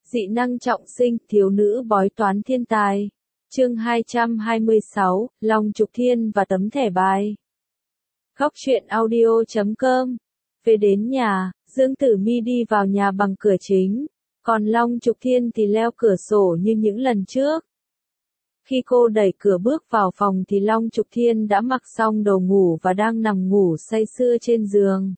Dị năng trọng sinh, thiếu nữ bói toán thiên tài. Chương 226, Long Trục Thiên và tấm thẻ bài. Góc truyện audio.com. Về đến nhà, Dương Tử Mi đi vào nhà bằng cửa chính, còn Long Trục Thiên thì leo cửa sổ như những lần trước. Khi cô đẩy cửa bước vào phòng thì Long Trục Thiên đã mặc xong đồ ngủ và đang nằm ngủ say sưa trên giường.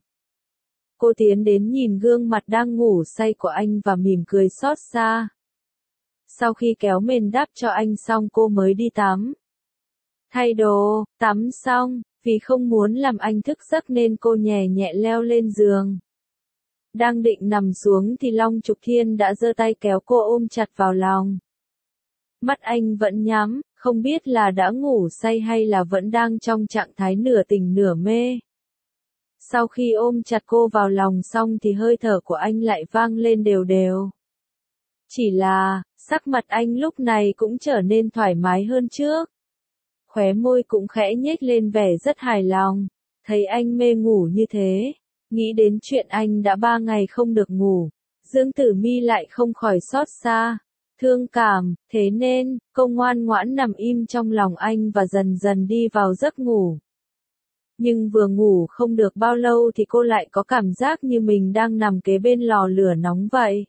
Cô tiến đến nhìn gương mặt đang ngủ say của anh và mỉm cười xót xa. Sau khi kéo mền đắp cho anh xong cô mới đi tắm. Thay đồ, tắm xong, vì không muốn làm anh thức giấc nên cô nhẹ nhẹ leo lên giường. Đang định nằm xuống thì Long Trục Thiên đã giơ tay kéo cô ôm chặt vào lòng. Mắt anh vẫn nhắm, không biết là đã ngủ say hay là vẫn đang trong trạng thái nửa tỉnh nửa mê. Sau khi ôm chặt cô vào lòng xong thì hơi thở của anh lại vang lên đều đều. Chỉ là, sắc mặt anh lúc này cũng trở nên thoải mái hơn trước. Khóe môi cũng khẽ nhếch lên vẻ rất hài lòng. Thấy anh mê ngủ như thế, nghĩ đến chuyện anh đã 3 ngày không được ngủ, Dương Tử Mi lại không khỏi xót xa, thương cảm, thế nên, cô ngoan ngoãn nằm im trong lòng anh và dần dần đi vào giấc ngủ. Nhưng vừa ngủ không được bao lâu thì cô lại có cảm giác như mình đang nằm kế bên lò lửa nóng vậy.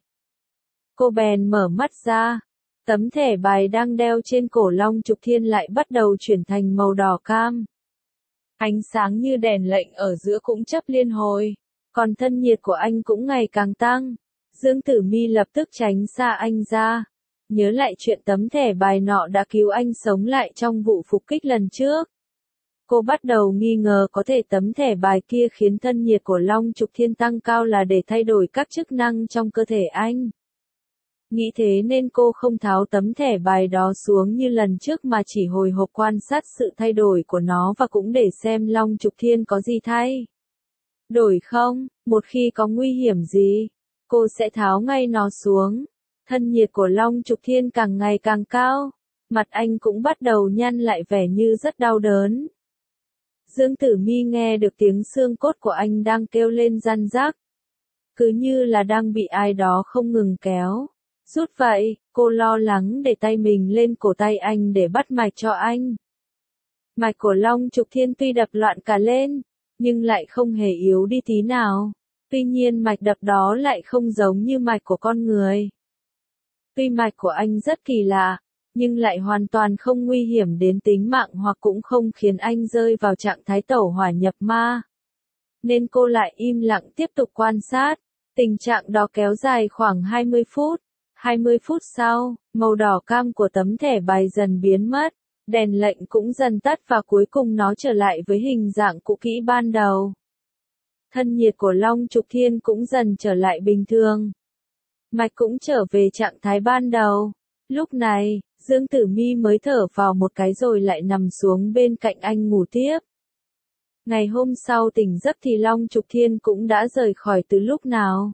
Cô bèn mở mắt ra, tấm thẻ bài đang đeo trên cổ Long Trục Thiên lại bắt đầu chuyển thành màu đỏ cam. Ánh sáng như đèn lệnh ở giữa cũng chớp liên hồi, còn thân nhiệt của anh cũng ngày càng tăng. Dương Tử Mi lập tức tránh xa anh ra, nhớ lại chuyện tấm thẻ bài nọ đã cứu anh sống lại trong vụ phục kích lần trước. Cô bắt đầu nghi ngờ có thể tấm thẻ bài kia khiến thân nhiệt của Long Trục Thiên tăng cao là để thay đổi các chức năng trong cơ thể anh. Nghĩ thế nên cô không tháo tấm thẻ bài đó xuống như lần trước mà chỉ hồi hộp quan sát sự thay đổi của nó và cũng để xem Long Trục Thiên có gì thay đổi không, một khi có nguy hiểm gì, cô sẽ tháo ngay nó xuống. Thân nhiệt của Long Trục Thiên càng ngày càng cao, mặt anh cũng bắt đầu nhăn lại vẻ như rất đau đớn. Dương Tử Mi nghe được tiếng xương cốt của anh đang kêu lên ran rắc, cứ như là đang bị ai đó không ngừng kéo. Rút vậy, cô lo lắng để tay mình lên cổ tay anh để bắt mạch cho anh. Mạch của Long Trục Thiên tuy đập loạn cả lên, nhưng lại không hề yếu đi tí nào. Tuy nhiên mạch đập đó lại không giống như mạch của con người. Tuy mạch của anh rất kỳ lạ, nhưng lại hoàn toàn không nguy hiểm đến tính mạng hoặc cũng không khiến anh rơi vào trạng thái tẩu hỏa nhập ma. Nên cô lại im lặng tiếp tục quan sát. Tình trạng đó kéo dài khoảng 20 phút. 20 phút sau, màu đỏ cam của tấm thẻ bài dần biến mất, đèn lệnh cũng dần tắt và cuối cùng nó trở lại với hình dạng cũ kỹ ban đầu. Thân nhiệt của Long Trục Thiên cũng dần trở lại bình thường. Mạch cũng trở về trạng thái ban đầu. Lúc này, Dương Tử Mi mới thở vào một cái rồi lại nằm xuống bên cạnh anh ngủ tiếp. Ngày hôm sau tỉnh giấc thì Long Trục Thiên cũng đã rời khỏi từ lúc nào.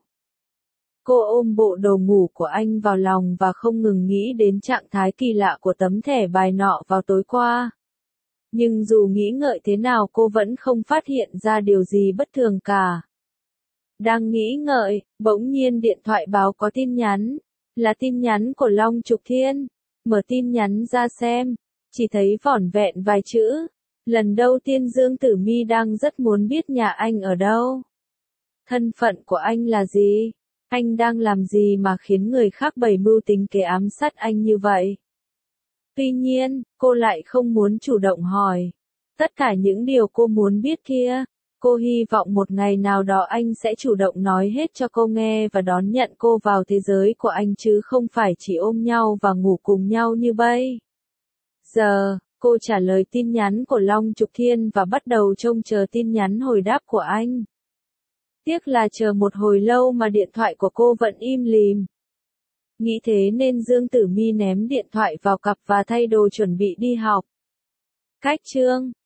Cô ôm bộ đồ ngủ của anh vào lòng và không ngừng nghĩ đến trạng thái kỳ lạ của tấm thẻ bài nọ vào tối qua. Nhưng dù nghĩ ngợi thế nào cô vẫn không phát hiện ra điều gì bất thường cả. Đang nghĩ ngợi, bỗng nhiên điện thoại báo có tin nhắn. Là tin nhắn của Long Trục Thiên. Mở tin nhắn ra xem, chỉ thấy vỏn vẹn vài chữ. Lần đầu tiên Dương Tử Mi đang rất muốn biết nhà anh ở đâu. Thân phận của anh là gì? Anh đang làm gì mà khiến người khác bày mưu tính kế ám sát anh như vậy? Tuy nhiên, cô lại không muốn chủ động hỏi. Tất cả những điều cô muốn biết kia, cô hy vọng một ngày nào đó anh sẽ chủ động nói hết cho cô nghe và đón nhận cô vào thế giới của anh chứ không phải chỉ ôm nhau và ngủ cùng nhau như bây giờ. Cô trả lời tin nhắn của Long Trục Thiên và bắt đầu trông chờ tin nhắn hồi đáp của anh. Tiếc là chờ một hồi lâu mà điện thoại của cô vẫn im lìm. Nghĩ thế nên Dương Tử Mi ném điện thoại vào cặp và thay đồ chuẩn bị đi học. Cách chương